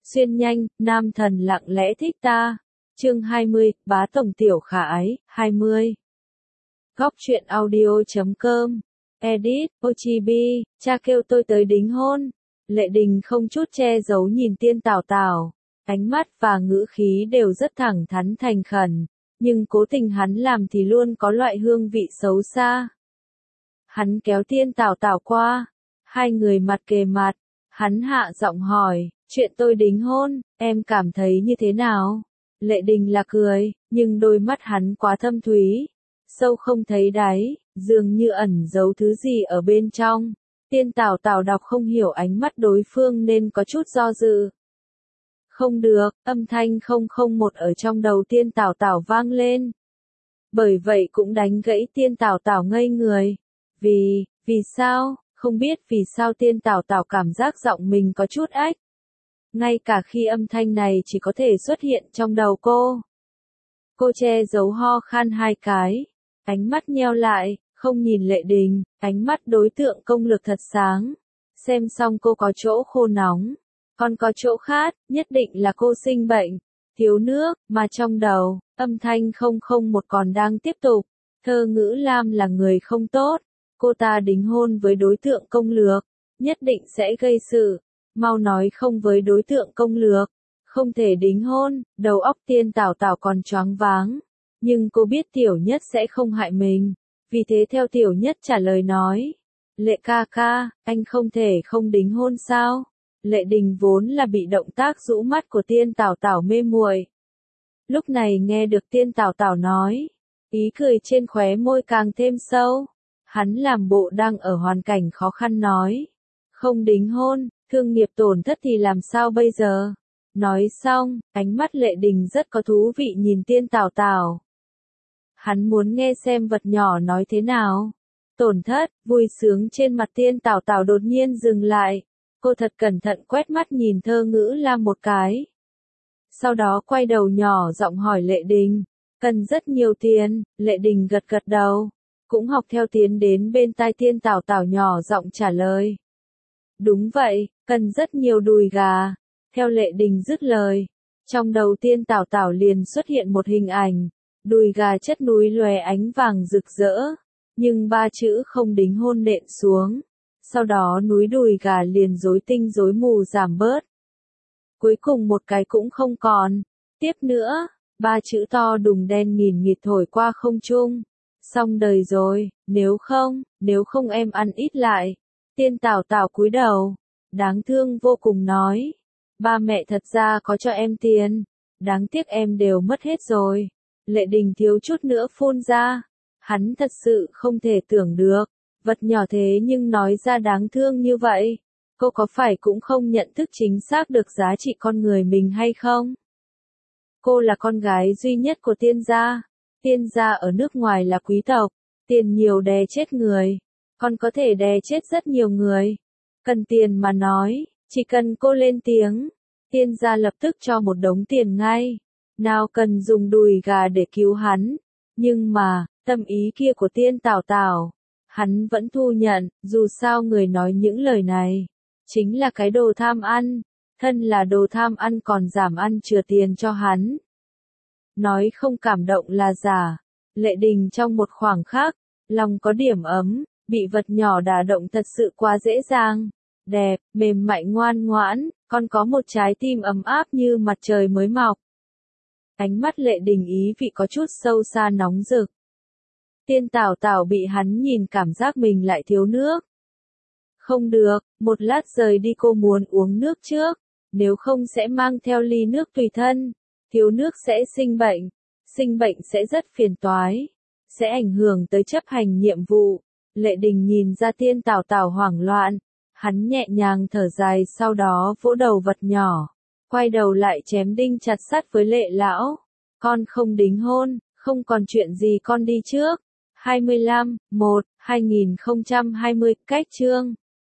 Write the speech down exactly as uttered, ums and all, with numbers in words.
Xuyên nhanh, nam thần lặng lẽ thích ta. Chương hai mươi, bá tổng tiểu khả ái, hai mươi. Góc truyện audio.com. Edit, Ochibi, cha kêu tôi tới đính hôn. Lệ Đình không chút che giấu nhìn Tiên Tảo Tảo. Ánh mắt và ngữ khí đều rất thẳng thắn thành khẩn. Nhưng cố tình hắn làm thì luôn có loại hương vị xấu xa. Hắn kéo Tiên Tảo Tảo qua. Hai người mặt kề mặt. Hắn hạ giọng hỏi, chuyện tôi đính hôn, em cảm thấy như thế nào? Lệ Đình là cười, nhưng đôi mắt hắn quá thâm thúy, sâu không thấy đáy, dường như ẩn giấu thứ gì ở bên trong. Tiên Tảo Tảo đọc không hiểu ánh mắt đối phương nên có chút do dự. Không được, âm thanh không không một ở trong đầu Tiên Tảo Tảo vang lên. Bởi vậy cũng đánh gãy Tiên Tảo Tảo ngây người. Vì, vì sao? Không biết vì sao Tiên Tảo Tảo cảm giác giọng mình có chút ách. Ngay cả khi âm thanh này chỉ có thể xuất hiện trong đầu cô. Cô che giấu ho khan hai cái. Ánh mắt nheo lại, không nhìn Lệ Đình, ánh mắt đối tượng công lực thật sáng. Xem xong cô có chỗ khô nóng. Còn có chỗ khát, nhất định là cô sinh bệnh. Thiếu nước, mà trong đầu, âm thanh không không một còn đang tiếp tục. Thơ Ngữ Lam là người không tốt. Cô ta đính hôn với đối tượng công lược, nhất định sẽ gây sự. Mau nói không với đối tượng công lược, không thể đính hôn. Đầu óc Tiên Tảo Tảo còn choáng váng, nhưng cô biết Tiểu Nhất sẽ không hại mình, vì thế theo Tiểu Nhất trả lời nói, Lệ ca ca, anh không thể không đính hôn sao? Lệ Đình vốn là bị động tác rũ mắt của Tiên Tảo Tảo mê muội. Lúc này nghe được Tiên Tảo Tảo nói, ý cười trên khóe môi càng thêm sâu. Hắn làm bộ đang ở hoàn cảnh khó khăn nói, không đính hôn, thương nghiệp tổn thất thì làm sao bây giờ? Nói xong, ánh mắt Lệ Đình rất có thú vị nhìn Tiên Tảo Tảo. Hắn muốn nghe xem vật nhỏ nói thế nào. Tổn thất, vui sướng trên mặt Tiên Tảo Tảo đột nhiên dừng lại. Cô thật cẩn thận quét mắt nhìn Thơ Ngữ Lam một cái. Sau đó quay đầu nhỏ giọng hỏi Lệ Đình, cần rất nhiều tiền. Lệ Đình gật gật đầu, cũng học theo tiến đến bên tai Tiên Tảo Tảo nhỏ giọng trả lời. Đúng vậy, cần rất nhiều đùi gà. Theo Lệ Đình dứt lời, trong đầu Tiên Tảo Tảo liền xuất hiện một hình ảnh, đùi gà chất núi lóe ánh vàng rực rỡ, nhưng ba chữ không đính hôn nện xuống. Sau đó núi đùi gà liền rối tinh rối mù giảm bớt. Cuối cùng một cái cũng không còn. Tiếp nữa, ba chữ to đùng đen nghìn nghịt thổi qua không trung. Xong đời rồi, nếu không, nếu không em ăn ít lại. Tiên Tảo Tảo cúi đầu, đáng thương vô cùng nói, ba mẹ thật ra có cho em tiền, đáng tiếc em đều mất hết rồi. Lệ Đình thiếu chút nữa phun ra, hắn thật sự không thể tưởng được, vật nhỏ thế nhưng nói ra đáng thương như vậy. Cô có phải cũng không nhận thức chính xác được giá trị con người mình hay không? Cô là con gái duy nhất của Tiên gia. Tiên gia ở nước ngoài là quý tộc, tiền nhiều đè chết người, còn có thể đè chết rất nhiều người. Cần tiền mà nói, chỉ cần cô lên tiếng, Tiên gia lập tức cho một đống tiền ngay. Nào cần dùng đùi gà để cứu hắn. Nhưng mà, tâm ý kia của Tiên Tảo Tảo, hắn vẫn thu nhận, dù sao người nói những lời này, chính là cái đồ tham ăn, thân là đồ tham ăn còn giảm ăn chừa tiền cho hắn. Nói không cảm động là giả. Lệ Đình trong một khoảng khắc, lòng có điểm ấm, bị vật nhỏ đả động thật sự quá dễ dàng. Đẹp, mềm mại ngoan ngoãn, còn có một trái tim ấm áp như mặt trời mới mọc. Ánh mắt Lệ Đình ý vị có chút sâu xa nóng rực. Tiên Tảo Tảo bị hắn nhìn cảm giác mình lại thiếu nước. Không được, một lát rời đi cô muốn uống nước trước, nếu không sẽ mang theo ly nước tùy thân. Thiếu nước sẽ sinh bệnh, sinh bệnh sẽ rất phiền toái, sẽ ảnh hưởng tới chấp hành nhiệm vụ. Lệ Đình nhìn ra Tiên Tảo Tảo hoảng loạn, hắn nhẹ nhàng thở dài sau đó vỗ đầu vật nhỏ, quay đầu lại chém đinh chặt sắt với Lệ lão. Con không đính hôn, không còn chuyện gì con đi trước. hai mươi lăm, một, hai nghìn không trăm hai mươi, cách chương.